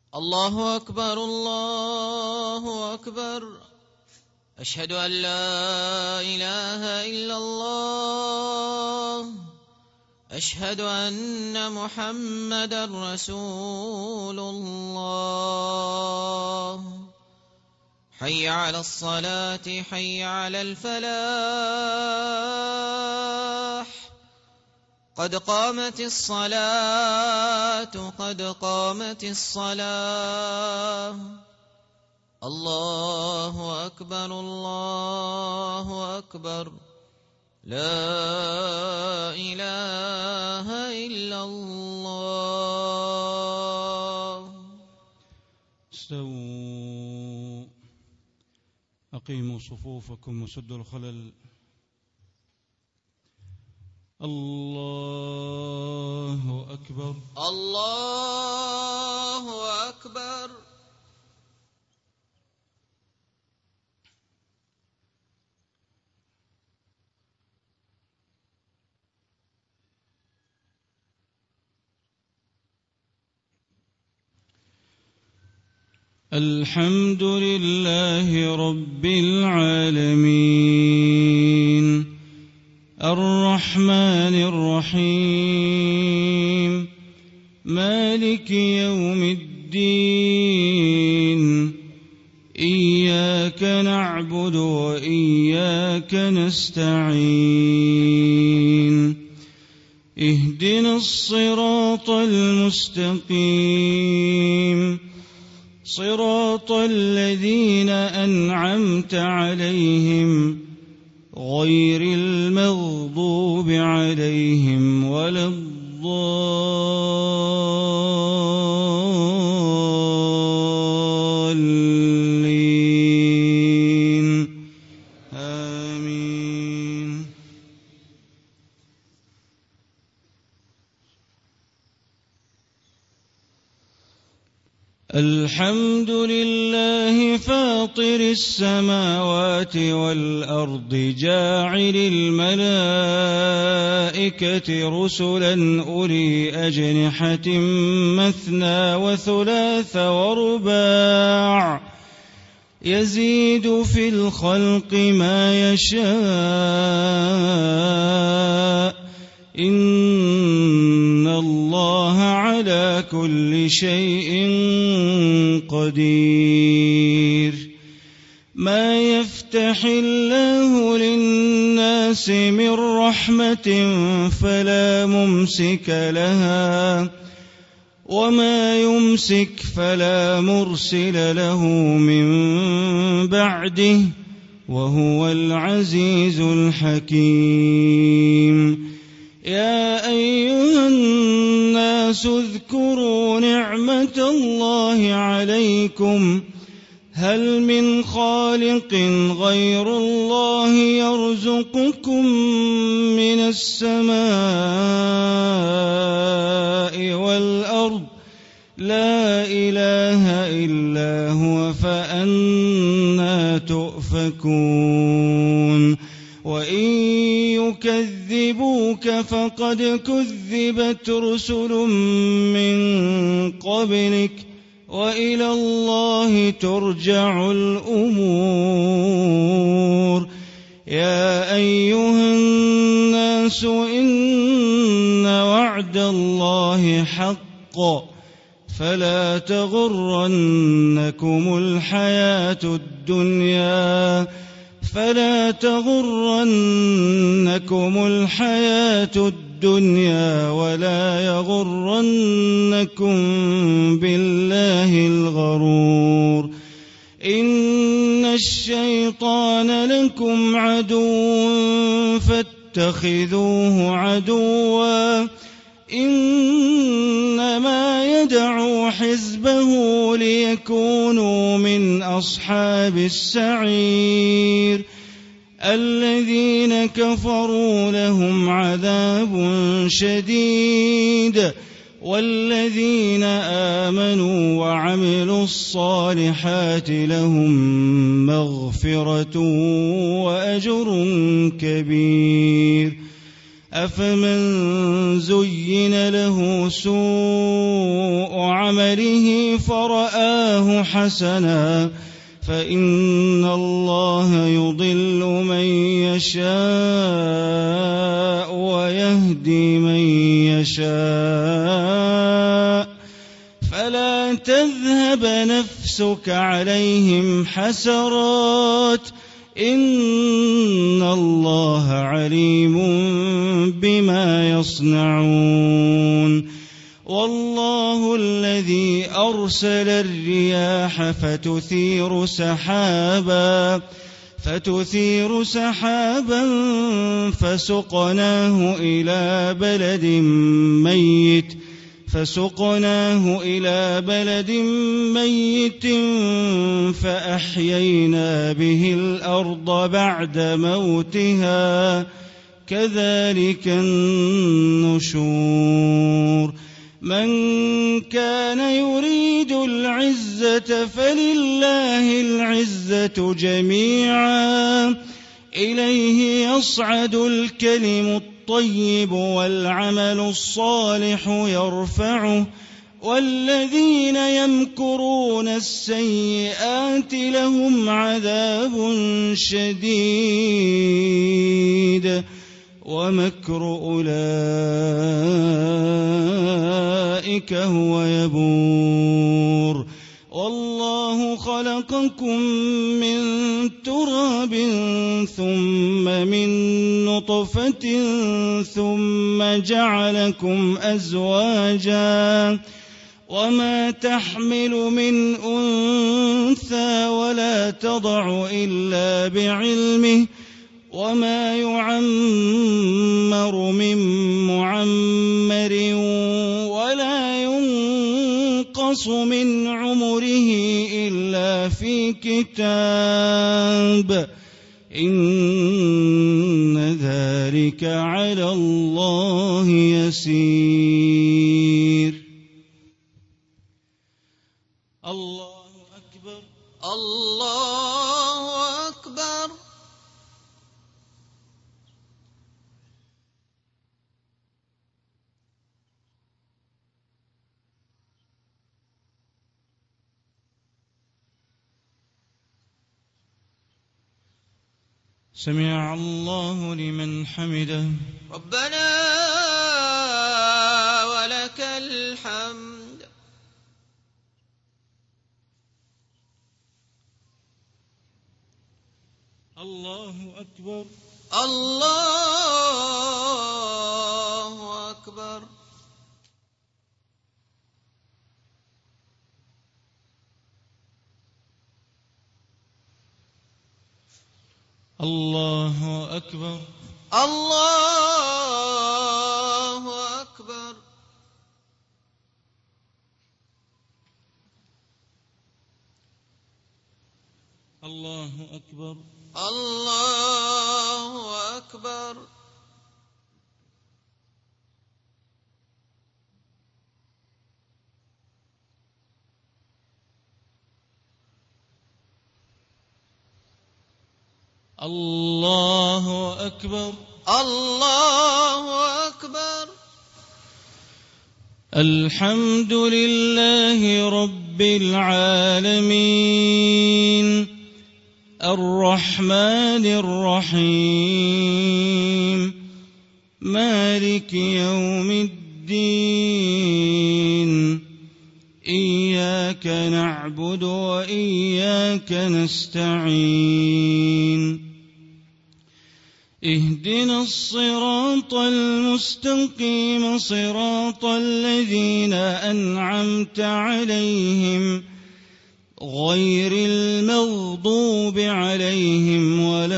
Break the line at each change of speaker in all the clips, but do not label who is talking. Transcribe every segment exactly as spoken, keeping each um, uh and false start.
الله أكبر الله أكبر. أشهد أن لا إله إلا الله. أشهد أن محمدا رسول الله. حي على الصلاة حي على الفلاح. قد قامت الصلاة قد قامت الصلاة. الله أكبر الله أكبر. لا إله إلا الله.
استووا، أقيموا صفوفكم وسدوا الخلل. الله أكبر
الله أكبر.
الحمد لله رب العالمين الرحمن الرحيم مالك يوم الدين. إياك نعبد وإياك نستعين. اهدنا الصراط المستقيم صراط الذين أنعمت عليهم غير المغضوب عليهم ولا الضالين. آمين. الحمد لله فاطر السماوات والأرض جاعل الملائكة رسلا أولي أجنحة مثنى وثلاث ورباع يزيد في الخلق ما يشاء. إن الله على كل شيء قدير. ما يفتح الله للناس من رحمة فلا ممسك لها وما يمسك فلا مرسل له من بعده وهو العزيز الحكيم. يا أيها الناس اذكروا نعمة الله عليكم هل من خالق غير الله يرزقكم من السماء والأرض لا إله إلا هو فأنى تؤفكون. وإن يكذبوك فقد كذبت رسل من قبلك وإلى الله ترجع الأمور. يا أيها الناس إن وعد الله حق فلا تغرنكم الحياة الدنيا فلا تغرنكم الحياة الدنيا ولا يغرنكم بالله الغرور. إن الشيطان لكم عدو فاتخذوه عدوا إنما يدعو حزبه ليكونوا من أصحاب السعير. الذين كفروا لهم عذاب شديد والذين آمنوا وعملوا الصالحات لهم مغفرة وأجر كبير. أفمن زين له سوء عمله فرآه حسنا فإن الله يضل من يشاء ويهدي من يشاء فلا تذهب نفسك عليهم حسرات إن الله عليم بما يصنعون والله الذي أرسل الرياح فتثير سحابا فتثير سحابا فسقناه إلى بلد ميت فسقناه إلى بلد ميت فأحيينا به الأرض بعد موتها كذلك النشور من كان يريد العزة فلله العزة جميعا إليه يصعد الكلم الطيب والعمل الصالح يرفعه والذين يمكرون السيئات لهم عذاب شديد ومكر أولئك هو يبور والله خلقكم من تراب ثم من نطفة ثم جعلكم أزواجا وما تحمل من أنثى ولا تضع إلا بعلمه وما يعمر من معمر ولا ينقص من عمره إلا في كتاب إن ذلك على الله يسير الله أكبر
الله أكبر
سمع الله لمن حمده
ربنا ولك الحمد
الله أكبر
الله أكبر
الله أكبر
الله أكبر
الله أكبر
الله أكبر
الله أكبر
الله أكبر
الحمد لله رب العالمين الرحمن الرحيم مالك يوم الدين إياك نعبد وإياك نستعين اهدنا الصراط المستقيم صراط الذين أنعمت عليهم غير المغضوب عليهم ولا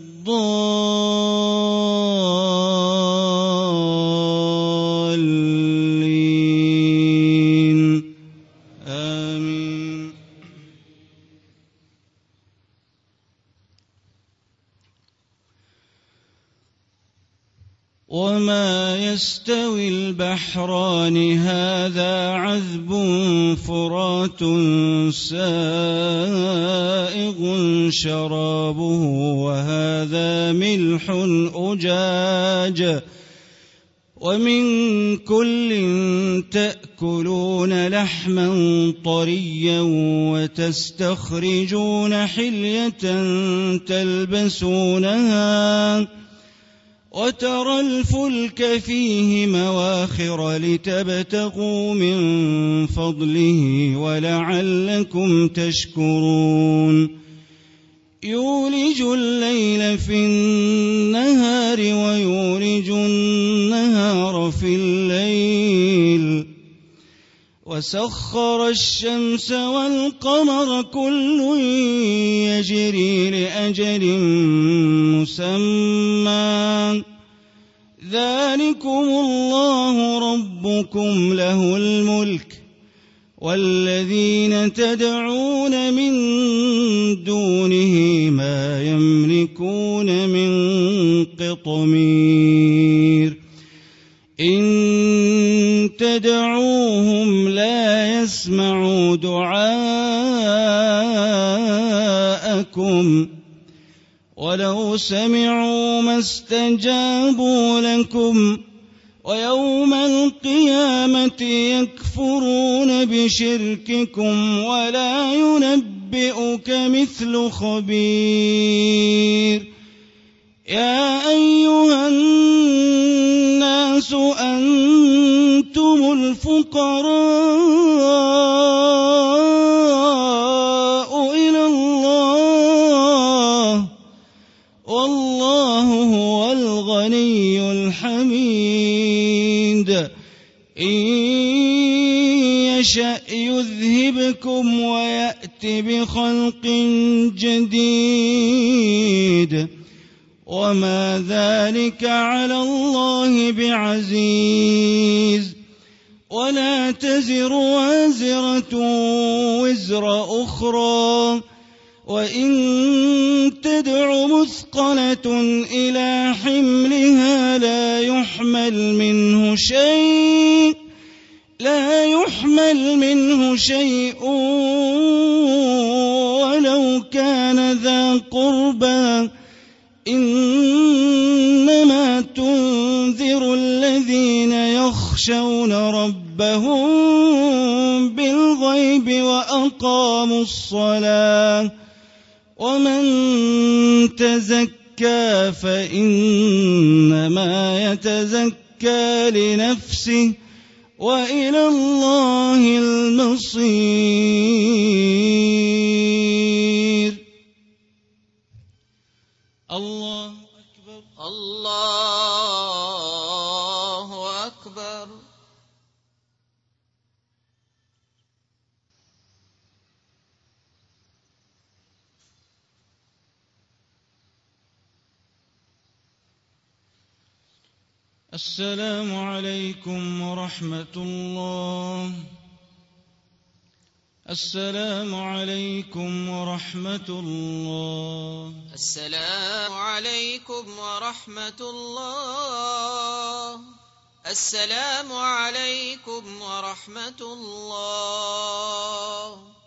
الضالين آمين وما يستوي البحران هذا عذب فرات سائغ شرابه وهذا ملح أجاج ومن كل تأكلون لحما طريا وتستخرجون حلية تلبسونها وترى الفلك فيه مواخر لتبتغوا من فضله ولعلكم تشكرون يولج الليل في النهار ويولج النهار في الليل وسخر الشمس والقمر كل يجري لأجل مسمى ذلكم الله ربكم له الملك والذين تدعون من دونه ما يملكون من قطمير إن تدعوهم لا يسمعوا دعاءكم ولو سمعوا ما استجابوا لكم ويوم القيامة يكفرون بشرككم ولا ينبئك مثل خبير يا أيها الناس أنتم الفقراء إلى الله والله هو الغني الحميد إن يشأ يذهبكم ويأت بخلق جديد وما ذلك على الله بعزيز ولا تزر وازرة وزر أخرى وإن تدع مثقلة إلى حملها لا يحمل منه شيء لا يحمل منه شيء ولو كان ذا قربى إنما تنذر الذين يخشون ربهم بالغيب وأقاموا الصلاة ومن تزكى فإنما يتزكى لنفسه وإلى الله المصير الله أكبر
الله أكبر.
السلام عليكم ورحمة الله. السلام عليكم ورحمة الله.
السلام عليكم ورحمة الله. السلام عليكم ورحمة الله.